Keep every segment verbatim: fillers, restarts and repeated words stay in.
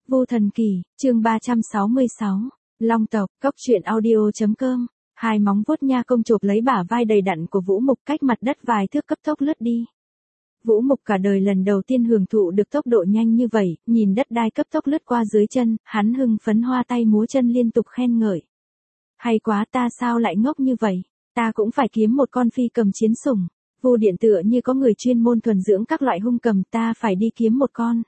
Vô Thần Kỳ, chương ba trăm sáu mươi sáu, Long tộc, Cốc truyện audio.com, hai móng vuốt nha công chộp lấy bả vai đầy đặn của Vũ Mục cách mặt đất vài thước cấp tốc lướt đi. Vũ Mục cả đời lần đầu tiên hưởng thụ được tốc độ nhanh như vậy, nhìn đất đai cấp tốc lướt qua dưới chân, hắn hưng phấn hoa tay múa chân liên tục khen ngợi. Hay quá, ta sao lại ngốc như vậy, ta cũng phải kiếm một con phi cầm chiến sủng. Vu Điện tựa như có người chuyên môn thuần dưỡng các loại hung cầm, ta phải đi kiếm một con.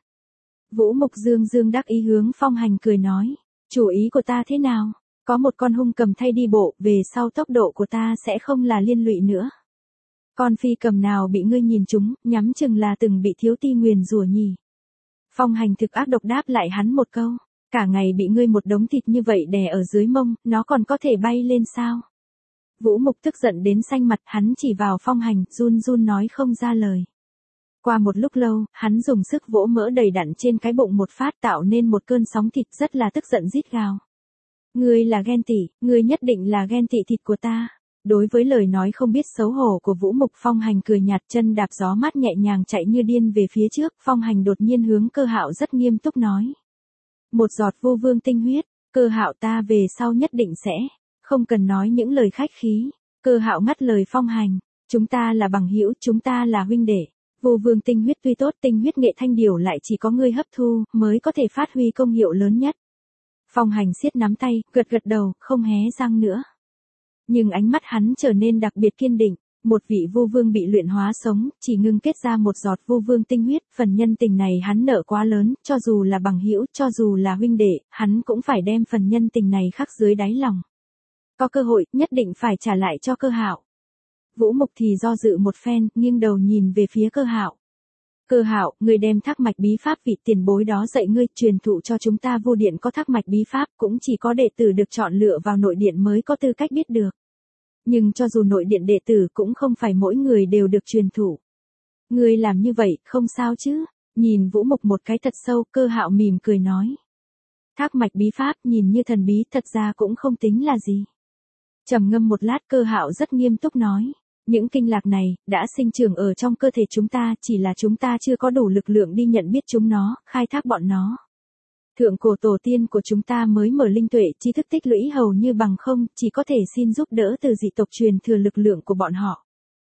Vũ Mục dương dương đắc ý hướng Phong Hành cười nói, chủ ý của ta thế nào, có một con hung cầm thay đi bộ, về sau tốc độ của ta sẽ không là liên lụy nữa. Con phi cầm nào bị ngươi nhìn trúng, nhắm chừng là từng bị thiếu ti nguyền rủa nhỉ. Phong Hành thực ác độc đáp lại hắn một câu, cả ngày bị ngươi một đống thịt như vậy đè ở dưới mông, nó còn có thể bay lên sao? Vũ Mục tức giận đến xanh mặt, hắn chỉ vào Phong Hành, run run nói không ra lời. Qua một lúc lâu, hắn dùng sức vỗ mỡ đầy đặn trên cái bụng một phát tạo nên một cơn sóng thịt, rất là tức giận rít gào. Ngươi là ghen tị, ngươi nhất định là ghen tị thịt của ta. Đối với lời nói không biết xấu hổ của Vũ Mục, Phong Hành cười nhạt, chân đạp gió mát nhẹ nhàng chạy như điên về phía trước. Phong Hành đột nhiên hướng Cơ Hạo rất nghiêm túc nói. Một giọt vô vương tinh huyết, Cơ Hạo ta về sau nhất định sẽ, không cần nói những lời khách khí. Cơ Hạo ngắt lời Phong Hành, chúng ta là bằng hữu, chúng ta là huynh đệ. Vô vương tinh huyết tuy tốt, tinh huyết nghệ thanh điểu lại chỉ có ngươi hấp thu, mới có thể phát huy công hiệu lớn nhất. Phong Hành siết nắm tay, gật gật đầu, không hé răng nữa. Nhưng ánh mắt hắn trở nên đặc biệt kiên định, một vị vô vương bị luyện hóa sống, chỉ ngưng kết ra một giọt vô vương tinh huyết, phần nhân tình này hắn nợ quá lớn, cho dù là bằng hữu, cho dù là huynh đệ, hắn cũng phải đem phần nhân tình này khắc dưới đáy lòng. Có cơ hội, nhất định phải trả lại cho Cơ Hạo. Vũ Mục thì do dự một phen, nghiêng đầu nhìn về phía Cơ Hạo. Cơ Hạo, ngươi đem thác mạch bí pháp vị tiền bối đó dạy ngươi, truyền thụ cho chúng ta. Vô Điện có thác mạch bí pháp, cũng chỉ có đệ tử được chọn lựa vào nội điện mới có tư cách biết được. Nhưng cho dù nội điện đệ tử cũng không phải mỗi người đều được truyền thụ. Ngươi làm như vậy, không sao chứ? Nhìn Vũ Mục một cái thật sâu, Cơ Hạo mỉm cười nói. Thác mạch bí pháp nhìn như thần bí, thật ra cũng không tính là gì. Trầm ngâm một lát, Cơ Hạo rất nghiêm túc nói. Những kinh lạc này, đã sinh trưởng ở trong cơ thể chúng ta, chỉ là chúng ta chưa có đủ lực lượng đi nhận biết chúng nó, khai thác bọn nó. Thượng cổ tổ tiên của chúng ta mới mở linh tuệ, tri thức tích lũy hầu như bằng không, chỉ có thể xin giúp đỡ từ dị tộc truyền thừa lực lượng của bọn họ.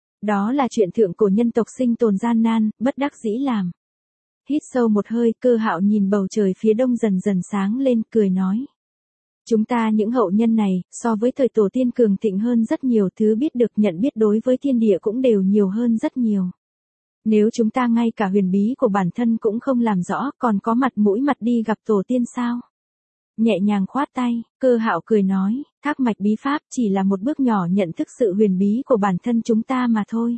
Đó là chuyện thượng cổ nhân tộc sinh tồn gian nan, bất đắc dĩ làm. Hít sâu một hơi, Cơ Hạo nhìn bầu trời phía đông dần dần sáng lên, cười nói. Chúng ta những hậu nhân này, so với thời tổ tiên cường thịnh hơn rất nhiều, thứ biết được nhận biết đối với thiên địa cũng đều nhiều hơn rất nhiều. Nếu chúng ta ngay cả huyền bí của bản thân cũng không làm rõ, còn có mặt mũi mặt đi gặp tổ tiên sao? Nhẹ nhàng khoát tay, Cơ Hạo cười nói, thác mạch bí pháp chỉ là một bước nhỏ nhận thức sự huyền bí của bản thân chúng ta mà thôi.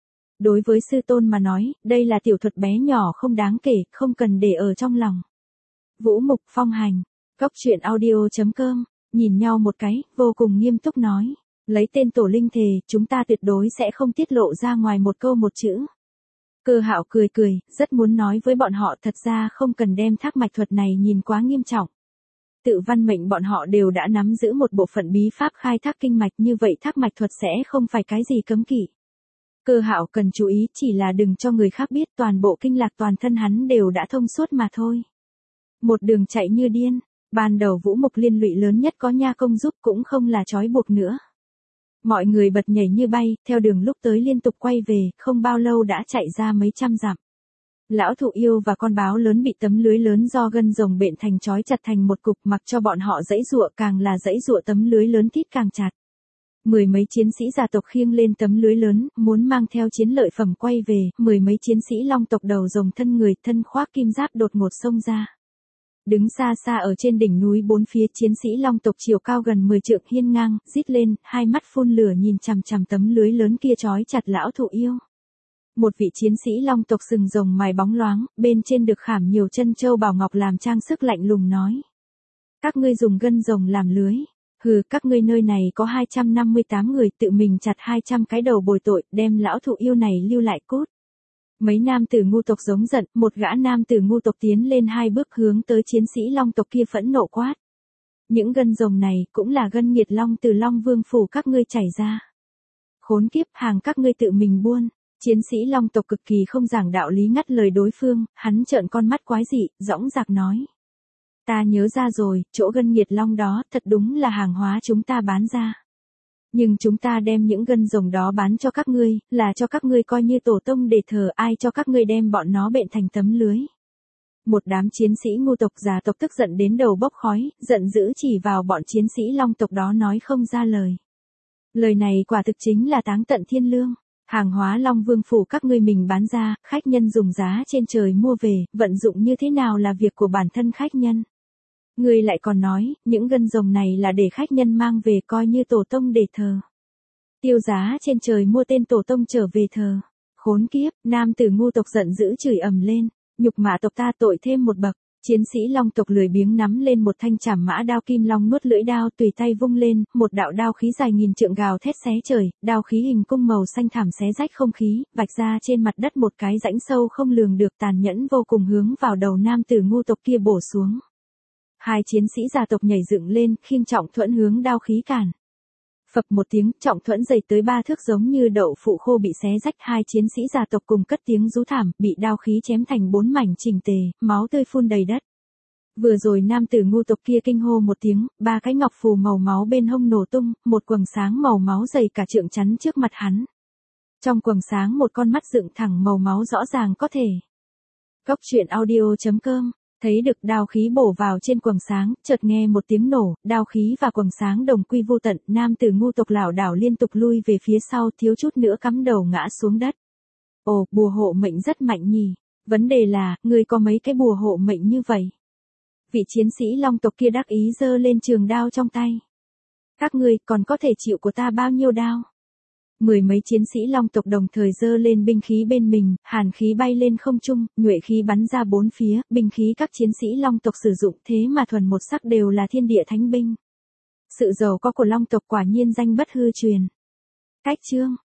Đối với sư tôn mà nói, đây là tiểu thuật bé nhỏ không đáng kể, không cần để ở trong lòng. Vũ Mục, Phong Hành, Cốc truyện audio.com, nhìn nhau một cái, vô cùng nghiêm túc nói, lấy tên tổ linh thề, chúng ta tuyệt đối sẽ không tiết lộ ra ngoài một câu một chữ. Cơ Hạo cười cười, rất muốn nói với bọn họ, thật ra không cần đem thác mạch thuật này nhìn quá nghiêm trọng. Tự văn mệnh bọn họ đều đã nắm giữ một bộ phận bí pháp khai thác kinh mạch, như vậy thác mạch thuật sẽ không phải cái gì cấm kỵ. Cơ Hạo cần chú ý chỉ là đừng cho người khác biết, toàn bộ kinh lạc toàn thân hắn đều đã thông suốt mà thôi. Một đường chạy như điên. Ban đầu Vũ Mục liên lụy lớn nhất có nha công giúp, cũng không là trói buộc nữa. Mọi người bật nhảy như bay, theo đường lúc tới liên tục quay về, không bao lâu đã chạy ra mấy trăm dặm. Lão thụ yêu và con báo lớn bị tấm lưới lớn do gân rồng bện thành trói chặt thành một cục, mặc cho bọn họ giãy giụa, càng là giãy giụa tấm lưới lớn thít càng chặt. Mười mấy chiến sĩ gia tộc khiêng lên tấm lưới lớn, muốn mang theo chiến lợi phẩm quay về, mười mấy chiến sĩ long tộc đầu rồng thân người, thân khoác kim giáp đột ngột xông ra. Đứng xa xa ở trên đỉnh núi bốn phía, chiến sĩ long tộc chiều cao gần mười trượng hiên ngang, rít lên, hai mắt phun lửa nhìn chằm chằm tấm lưới lớn kia trói chặt lão thụ yêu. Một vị chiến sĩ long tộc sừng rồng mài bóng loáng, bên trên được khảm nhiều chân châu bảo ngọc làm trang sức, lạnh lùng nói. Các ngươi dùng gân rồng làm lưới. Hừ, các ngươi nơi này có hai trăm năm mươi tám người, tự mình chặt hai trăm cái đầu bồi tội, đem lão thụ yêu này lưu lại cốt. Mấy nam tử ngu tộc giống giận, một gã nam tử ngu tộc tiến lên hai bước hướng tới chiến sĩ long tộc kia phẫn nộ quát. Những gân rồng này cũng là gân nghiệt long từ Long Vương phủ các ngươi chảy ra. Khốn kiếp, hàng các ngươi tự mình buôn. Chiến sĩ long tộc cực kỳ không giảng đạo lý ngắt lời đối phương, hắn trợn con mắt quái dị, dõng dạc nói. Ta nhớ ra rồi, chỗ gân nghiệt long đó, thật đúng là hàng hóa chúng ta bán ra. Nhưng chúng ta đem những gân rồng đó bán cho các ngươi, là cho các ngươi coi như tổ tông để thờ, ai cho các ngươi đem bọn nó bện thành tấm lưới. Một đám chiến sĩ ngu tộc già tộc tức giận đến đầu bốc khói, giận dữ chỉ vào bọn chiến sĩ long tộc đó nói không ra lời. Lời này quả thực chính là táng tận thiên lương. Hàng hóa Long Vương phủ các ngươi mình bán ra, khách nhân dùng giá trên trời mua về, vận dụng như thế nào là việc của bản thân khách nhân. Ngươi lại còn nói, những gân rồng này là để khách nhân mang về coi như tổ tông để thờ. Tiêu giá trên trời mua tên tổ tông trở về thờ. Khốn kiếp, nam tử ngu tộc giận dữ chửi ầm lên, nhục mạ tộc ta tội thêm một bậc. Chiến sĩ long tộc lười biếng nắm lên một thanh chảm mã đao kim long nuốt lưỡi đao tùy tay vung lên, một đạo đao khí dài nghìn trượng gào thét xé trời, đao khí hình cung màu xanh thảm xé rách không khí, vạch ra trên mặt đất một cái rãnh sâu không lường được, tàn nhẫn vô cùng hướng vào đầu nam tử ngu tộc kia bổ xuống. Hai chiến sĩ gia tộc nhảy dựng lên, khiêng trọng thuẫn hướng đao khí cản. Phập một tiếng, trọng thuẫn dày tới ba thước giống như đậu phụ khô bị xé rách, hai chiến sĩ gia tộc cùng cất tiếng rú thảm, bị đao khí chém thành bốn mảnh chỉnh tề, máu tươi phun đầy đất. Vừa rồi nam tử ngu tộc kia kinh hô một tiếng, ba cái ngọc phù màu máu bên hông nổ tung, một quầng sáng màu máu dày cả trượng chắn trước mặt hắn. Trong quầng sáng một con mắt dựng thẳng màu máu rõ ràng có thể. Cốc truyện audio chấm com. Thấy được đao khí bổ vào trên quầng sáng, chợt nghe một tiếng nổ, đao khí và quầng sáng đồng quy vô tận, nam tử ngu tộc lảo đảo liên tục lui về phía sau, thiếu chút nữa cắm đầu ngã xuống đất. Ồ, bùa hộ mệnh rất mạnh nhỉ. Vấn đề là, ngươi có mấy cái bùa hộ mệnh như vậy? Vị chiến sĩ long tộc kia đắc ý giơ lên trường đao trong tay. Các ngươi còn có thể chịu của ta bao nhiêu đao? Mười mấy chiến sĩ long tộc đồng thời giơ lên binh khí bên mình, hàn khí bay lên không trung, nhuệ khí bắn ra bốn phía, binh khí các chiến sĩ long tộc sử dụng thế mà thuần một sắc đều là thiên địa thánh binh. Sự giàu có của long tộc quả nhiên danh bất hư truyền. Cách chương